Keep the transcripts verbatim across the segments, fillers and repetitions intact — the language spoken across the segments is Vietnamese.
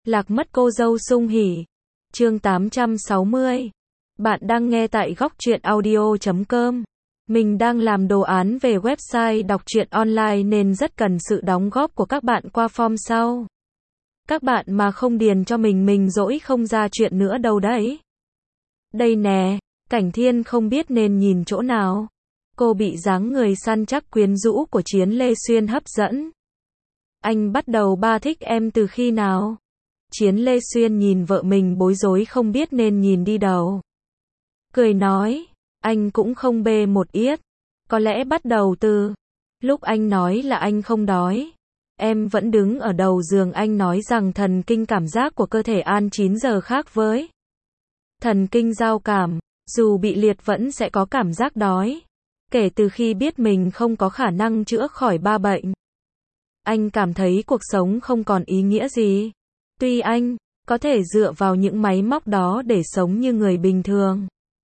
Lạc mất cô dâu sung hỉ. Chương tám trăm sáu mươi. Bạn đang nghe tại góc truyện audio chấm com. Mình đang làm đồ án về website đọc truyện online nên rất cần sự đóng góp của các bạn qua form sau. Các bạn mà không điền cho mình mình dỗi không ra chuyện nữa đâu đấy. Đây nè, Cảnh Thiên không biết nên nhìn chỗ nào. Cô bị dáng người săn chắc quyến rũ của Chiến Lê Xuyên hấp dẫn. Anh bắt đầu ba thích em từ khi nào? Chiến Lê Xuyên nhìn vợ mình bối rối không biết nên nhìn đi đâu. Cười nói, anh cũng không bê một yết. Có lẽ bắt đầu từ lúc anh nói là anh không đói. Em vẫn đứng ở đầu giường anh nói rằng thần kinh cảm giác của cơ thể an chín giờ khác với thần kinh giao cảm, dù bị liệt vẫn sẽ có cảm giác đói. Kể từ khi biết mình không có khả năng chữa khỏi ba bệnh, anh cảm thấy cuộc sống không còn ý nghĩa gì. Tuy anh có thể dựa vào những máy móc đó để sống như người bình thường.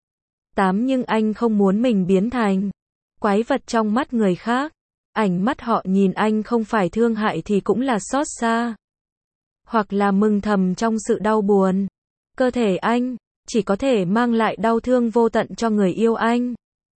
Tám nhưng anh không muốn mình biến thành quái vật trong mắt người khác. Ánh mắt họ nhìn anh không phải thương hại thì cũng là xót xa, hoặc là mừng thầm trong sự đau buồn. Cơ thể anh chỉ có thể mang lại đau thương vô tận cho người yêu anh,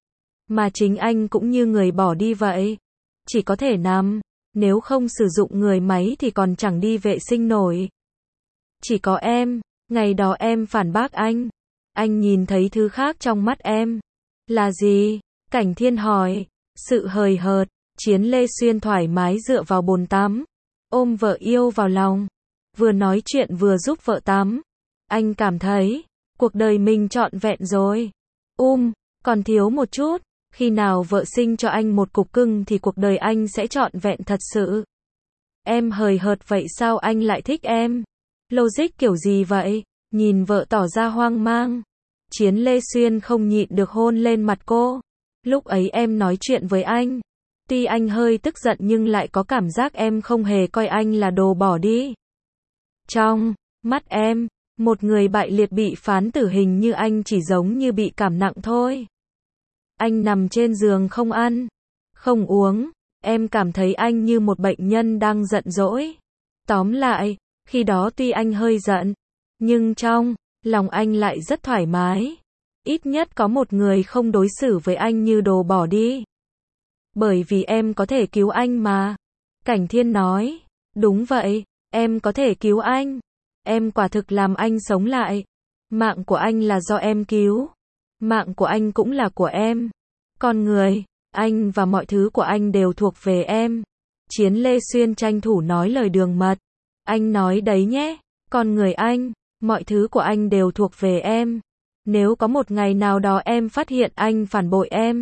mà chính anh cũng như người bỏ đi vậy. Chỉ có thể nằm, nếu không sử dụng người máy thì còn chẳng đi vệ sinh nổi. Chỉ có em, ngày đó em phản bác anh. Anh nhìn thấy thứ khác trong mắt em. Là gì? Cảnh Thiên hỏi. Sự hời hợt. Chiến Lê Xuyên thoải mái dựa vào bồn tắm, ôm vợ yêu vào lòng, vừa nói chuyện vừa giúp vợ tắm. Anh cảm thấy cuộc đời mình trọn vẹn rồi. Um, còn thiếu một chút. Khi nào vợ sinh cho anh một cục cưng thì cuộc đời anh sẽ trọn vẹn thật sự. Em hời hợt vậy sao anh lại thích em? Logic kiểu gì vậy? Nhìn vợ tỏ ra hoang mang, Chiến Lê Xuyên không nhịn được hôn lên mặt cô. Lúc ấy em nói chuyện với anh, tuy anh hơi tức giận nhưng lại có cảm giác em không hề coi anh là đồ bỏ đi. Trong mắt em, một người bại liệt bị phán tử hình như anh chỉ giống như bị cảm nặng thôi. Anh nằm trên giường không ăn, không uống, em cảm thấy anh như một bệnh nhân đang giận dỗi. Tóm lại, khi đó tuy anh hơi giận, nhưng trong lòng anh lại rất thoải mái. Ít nhất có một người không đối xử với anh như đồ bỏ đi. Bởi vì em có thể cứu anh mà. Cảnh Thiên nói, đúng vậy, em có thể cứu anh. Em quả thực làm anh sống lại. Mạng của anh là do em cứu. Mạng của anh cũng là của em. Con người, anh và mọi thứ của anh đều thuộc về em. Chiến Lê Xuyên tranh thủ nói lời đường mật. Anh nói đấy nhé, con người anh, mọi thứ của anh đều thuộc về em. Nếu có một ngày nào đó em phát hiện anh phản bội em,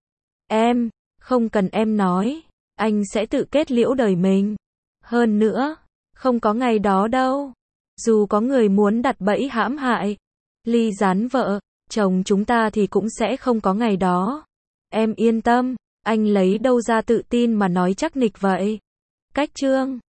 em, không cần em nói, anh sẽ tự kết liễu đời mình. Hơn nữa, không có ngày đó đâu. Dù có người muốn đặt bẫy hãm hại, ly gián vợ, chồng chúng ta thì cũng sẽ không có ngày đó. Em yên tâm, anh lấy đâu ra tự tin mà nói chắc nịch vậy. Cách chương